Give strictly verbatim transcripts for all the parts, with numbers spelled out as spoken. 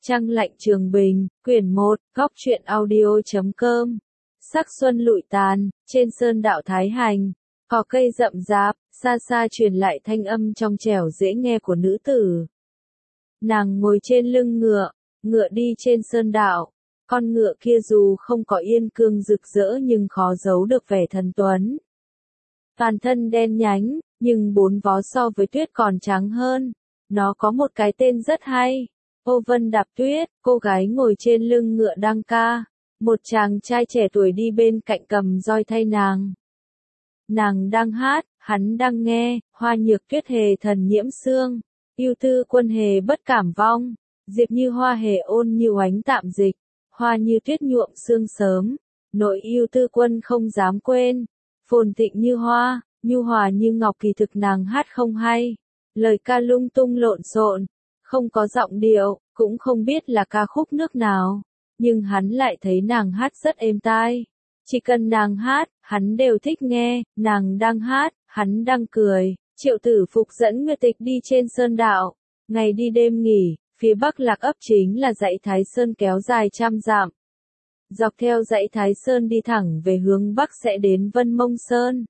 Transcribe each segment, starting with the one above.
Trăng lạnh Trường Bình, quyển một, góc truyện audio chấm com. Sắc xuân lụi tàn, trên sơn đạo Thái Hành, cỏ cây rậm rạp, xa xa truyền lại thanh âm trong trẻo dễ nghe của nữ tử. Nàng ngồi trên lưng ngựa, ngựa đi trên sơn đạo, con ngựa kia dù không có yên cương rực rỡ nhưng khó giấu được vẻ thần tuấn. Toàn thân đen nhánh, nhưng bốn vó so với tuyết còn trắng hơn. Nó có một cái tên rất hay. Ô Vân Đạp Tuyết, cô gái ngồi trên lưng ngựa đăng ca. Một chàng trai trẻ tuổi đi bên cạnh cầm roi thay nàng. Nàng đang hát, hắn đang nghe, hoa nhược tuyết hề thần nhiễm xương. Yêu tư quân hề bất cảm vong. Diệp như hoa hề ôn như oánh tạm dịch. Hoa như tuyết nhuộm sương sớm. Nội yêu tư quân không dám quên. Phồn thịnh như hoa, nhu hòa như ngọc, kỳ thực nàng hát không hay. Lời ca lung tung lộn xộn, không có giọng điệu, cũng không biết là ca khúc nước nào. Nhưng hắn lại thấy nàng hát rất êm tai. Chỉ cần nàng hát, hắn đều thích nghe, nàng đang hát, hắn đang cười. Triệu Tử Phục dẫn Nguyệt Tịch đi trên sơn đạo. Ngày đi đêm nghỉ, phía bắc Lạc Ấp chính là dãy Thái Sơn kéo dài trăm dặm. Dọc theo dãy Thái Sơn đi thẳng về hướng bắc sẽ đến Vân Mông Sơn.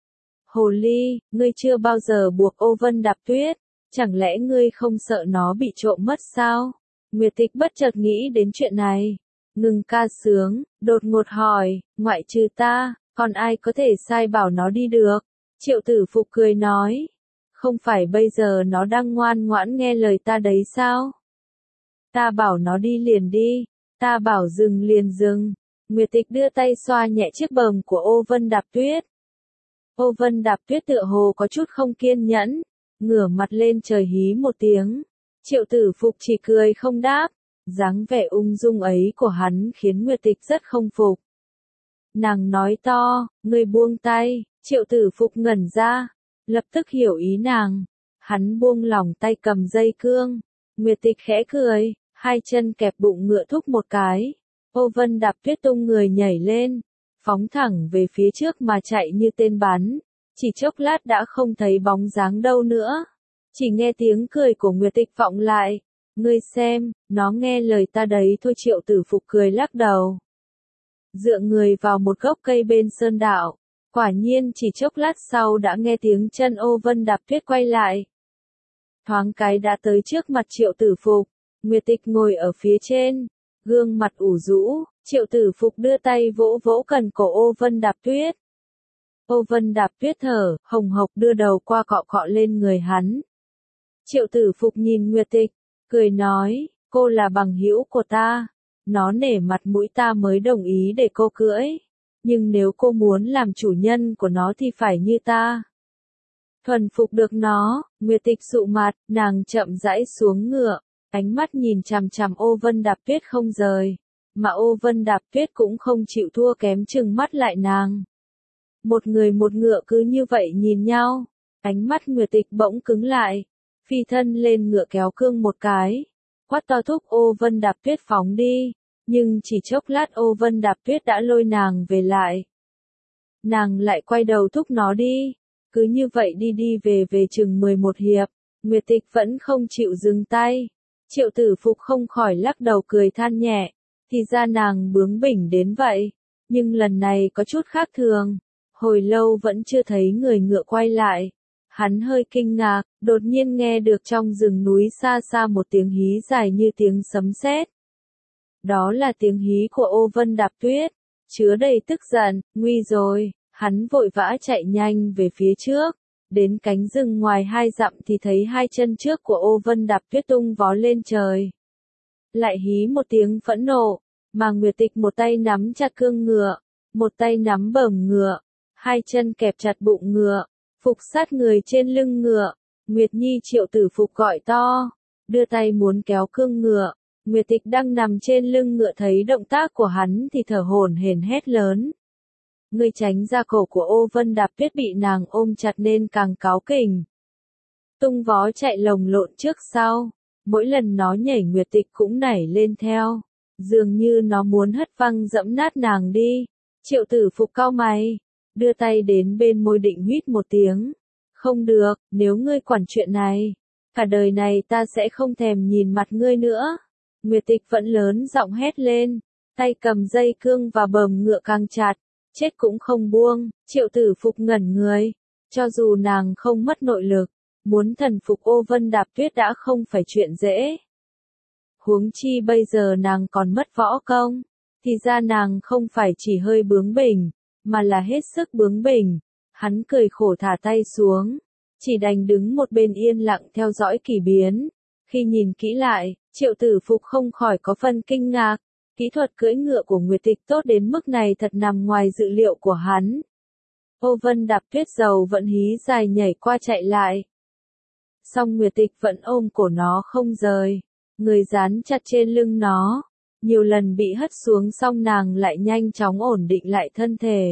Hồ ly, ngươi chưa bao giờ buộc Ô Vân Đạp Tuyết, chẳng lẽ ngươi không sợ nó bị trộm mất sao? Nguyệt Tịch bất chợt nghĩ đến chuyện này, ngừng ca sướng, đột ngột hỏi, ngoại trừ ta, còn ai có thể sai bảo nó đi được? Triệu Tử Phục cười nói, không phải bây giờ nó đang ngoan ngoãn nghe lời ta đấy sao? Ta bảo nó đi liền đi, ta bảo dừng liền dừng. Nguyệt Tịch đưa tay xoa nhẹ chiếc bờm của Ô Vân Đạp Tuyết. Ô Vân Đạp Tuyết tựa hồ có chút không kiên nhẫn, ngửa mặt lên trời hí một tiếng. Triệu Tử Phục chỉ cười không đáp, dáng vẻ ung dung ấy của hắn khiến Nguyệt Tịch rất không phục. Nàng nói to, ngươi buông tay. Triệu Tử Phục ngẩn ra, lập tức hiểu ý nàng. Hắn buông lỏng tay cầm dây cương. Nguyệt Tịch khẽ cười, hai chân kẹp bụng ngựa thúc một cái. Ô Vân Đạp Tuyết tung người nhảy lên, phóng thẳng về phía trước mà chạy như tên bắn. Chỉ chốc lát đã không thấy bóng dáng đâu nữa. Chỉ nghe tiếng cười của Nguyệt Tịch vọng lại. Ngươi xem, nó nghe lời ta đấy thôi. Triệu Tử Phục cười lắc đầu. Dựa người vào một gốc cây bên sơn đạo. Quả nhiên chỉ chốc lát sau đã nghe tiếng chân Ô Vân Đạp Tuyết quay lại. Thoáng cái đã tới trước mặt Triệu Tử Phục. Nguyệt Tịch ngồi ở phía trên, gương mặt ủ rũ. Triệu Tử Phục đưa tay vỗ vỗ cần cổ Ô Vân Đạp Tuyết. Ô Vân Đạp Tuyết thở hồng hộc đưa đầu qua cọ cọ lên người hắn. Triệu Tử Phục nhìn Nguyệt Tịch, cười nói, cô là bằng hữu của ta. Nó nể mặt mũi ta mới đồng ý để cô cưỡi. Nhưng nếu cô muốn làm chủ nhân của nó thì phải như ta. Thuần phục được nó. Nguyệt Tịch sụ mặt, nàng chậm rãi xuống ngựa, ánh mắt nhìn chằm chằm Ô Vân Đạp Tuyết không rời. Mà Ô Vân Đạp Tuyết cũng không chịu thua kém, trừng mắt lại nàng. Một người một ngựa cứ như vậy nhìn nhau. Ánh mắt Nguyệt Tịch bỗng cứng lại. Phi thân lên ngựa kéo cương một cái. Quát to thúc Ô Vân Đạp Tuyết phóng đi. Nhưng chỉ chốc lát Ô Vân Đạp Tuyết đã lôi nàng về lại. Nàng lại quay đầu thúc nó đi. Cứ như vậy đi đi về về chừng mười một hiệp. Nguyệt Tịch vẫn không chịu dừng tay. Triệu Tử Phục không khỏi lắc đầu cười than nhẹ. Thì ra nàng bướng bỉnh đến vậy. Nhưng lần này có chút khác thường. Hồi lâu vẫn chưa thấy người ngựa quay lại. Hắn hơi kinh ngạc, đột nhiên nghe được trong rừng núi xa xa một tiếng hí dài như tiếng sấm sét. Đó là tiếng hí của Ô Vân Đạp Tuyết, chứa đầy tức giận, nguy rồi. Hắn vội vã chạy nhanh về phía trước. Đến cánh rừng ngoài hai dặm thì thấy hai chân trước của Ô Vân Đạp Tuyết tung vó lên trời. Lại hí một tiếng phẫn nộ, mà Nguyệt Tịch một tay nắm chặt cương ngựa, một tay nắm bờm ngựa, hai chân kẹp chặt bụng ngựa, phục sát người trên lưng ngựa. Nguyệt Nhi. Triệu Tử Phục gọi to, đưa tay muốn kéo cương ngựa. Nguyệt Tịch đang nằm trên lưng ngựa thấy động tác của hắn thì thở hổn hển hét lớn. Ngươi tránh ra. Cổ của Ô Vân Đạp Tuyết bị nàng ôm chặt nên càng cáu kỉnh. Tung vó chạy lồng lộn trước sau. Mỗi lần nó nhảy Nguyệt Tịch cũng nảy lên theo. Dường như nó muốn hất văng dẫm nát nàng đi. Triệu Tử Phục cau mày, đưa tay đến bên môi định huýt một tiếng. Không được, nếu ngươi quản chuyện này, cả đời này ta sẽ không thèm nhìn mặt ngươi nữa. Nguyệt Tịch vẫn lớn giọng hét lên, tay cầm dây cương và bờm ngựa càng chặt, chết cũng không buông. Triệu Tử Phục ngẩn người, cho dù nàng không mất nội lực, muốn thần phục Ô Vân Đạp Tuyết đã không phải chuyện dễ. Huống chi bây giờ nàng còn mất võ công, thì ra nàng không phải chỉ hơi bướng bỉnh, mà là hết sức bướng bỉnh. Hắn cười khổ thả tay xuống, chỉ đành đứng một bên yên lặng theo dõi kỳ biến. Khi nhìn kỹ lại, Triệu Tử Phục không khỏi có phần kinh ngạc, kỹ thuật cưỡi ngựa của Nguyệt Tịch tốt đến mức này thật nằm ngoài dự liệu của hắn. Ô Vân Đạp Tuyết dầu vẫn hí dài nhảy qua chạy lại. Song Nguyệt Tịch vẫn ôm cổ nó không rời, người dán chặt trên lưng nó, nhiều lần bị hất xuống song nàng lại nhanh chóng ổn định lại thân thể.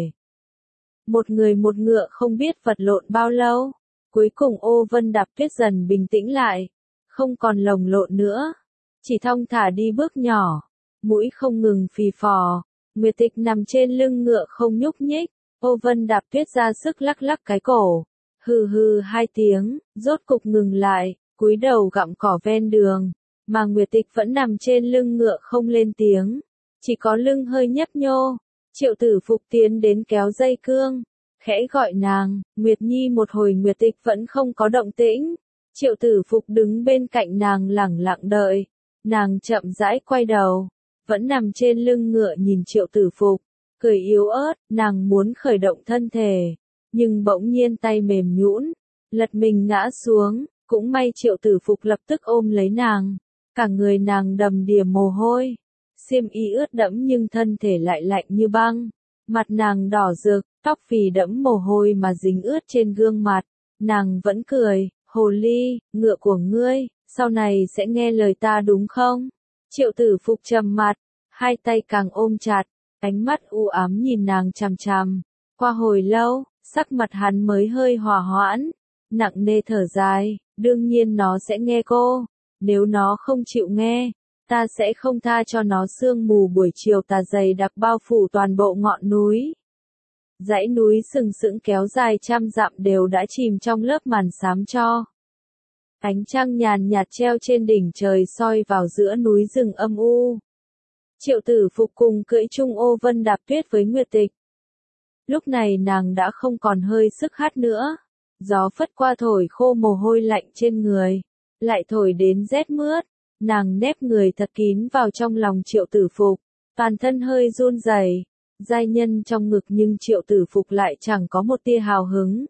Một người một ngựa không biết vật lộn bao lâu, cuối cùng Ô Vân Đạp Tuyết dần bình tĩnh lại, không còn lồng lộn nữa, chỉ thong thả đi bước nhỏ, mũi không ngừng phì phò. Nguyệt Tịch nằm trên lưng ngựa không nhúc nhích, Ô Vân Đạp Tuyết ra sức lắc lắc cái cổ, hừ hừ hai tiếng, rốt cục ngừng lại, cúi đầu gặm cỏ ven đường, mà Nguyệt Tịch vẫn nằm trên lưng ngựa không lên tiếng, chỉ có lưng hơi nhấp nhô. Triệu Tử Phục tiến đến kéo dây cương, khẽ gọi nàng, Nguyệt Nhi. Một hồi Nguyệt Tịch vẫn không có động tĩnh, Triệu Tử Phục đứng bên cạnh nàng lẳng lặng đợi, nàng chậm rãi quay đầu, vẫn nằm trên lưng ngựa nhìn Triệu Tử Phục, cười yếu ớt. Nàng muốn khởi động thân thể, nhưng bỗng nhiên tay mềm nhũn, lật mình ngã xuống. Cũng may Triệu Tử Phục lập tức ôm lấy nàng, cả người nàng đầm đìa mồ hôi, xiêm y ướt đẫm nhưng thân thể lại lạnh như băng, mặt nàng đỏ rực, tóc phì đẫm mồ hôi mà dính ướt trên gương mặt. Nàng vẫn cười, hồ ly, ngựa của ngươi, sau này sẽ nghe lời ta đúng không? Triệu Tử Phục trầm mặt, hai tay càng ôm chặt, ánh mắt u ám nhìn nàng chằm chằm. Qua hồi lâu, sắc mặt hắn mới hơi hòa hoãn, nặng nề thở dài, đương nhiên nó sẽ nghe cô, nếu nó không chịu nghe, ta sẽ không tha cho nó. Sương mù buổi chiều tà dày đặc bao phủ toàn bộ ngọn núi. Dãy núi sừng sững kéo dài trăm dặm đều đã chìm trong lớp màn xám cho. Ánh trăng nhàn nhạt treo trên đỉnh trời soi vào giữa núi rừng âm u. Triệu Tử Phục cùng cưỡi chung Ô Vân Đạp Tuyết với Nguyệt Tịch. Lúc này nàng đã không còn hơi sức hát nữa. Gió phất qua thổi khô mồ hôi lạnh trên người, lại thổi đến rét mướt. Nàng nép người thật kín vào trong lòng Triệu Tử Phục, toàn thân hơi run rẩy, giai nhân trong ngực, nhưng Triệu Tử Phục lại chẳng có một tia hào hứng.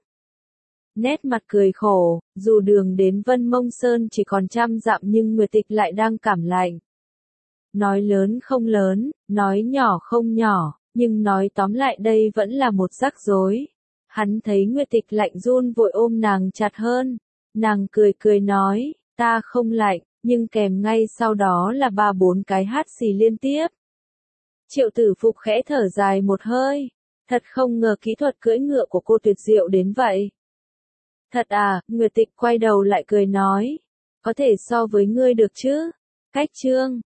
Nét mặt cười khổ, dù đường đến Vân Mông Sơn chỉ còn trăm dặm nhưng Nguyệt Tịch lại đang cảm lạnh. Nói lớn không lớn, nói nhỏ không nhỏ, nhưng nói tóm lại đây vẫn là một rắc rối. Hắn thấy Nguyệt Tịch lạnh run vội ôm nàng chặt hơn. Nàng cười cười nói, ta không lạnh, nhưng kèm ngay sau đó là ba bốn cái hắt xì liên tiếp. Triệu Tử Phục khẽ thở dài một hơi, thật không ngờ kỹ thuật cưỡi ngựa của cô tuyệt diệu đến vậy. Thật à, Nguyệt Tịch quay đầu lại cười nói, có thể so với ngươi được chứ. Cách chương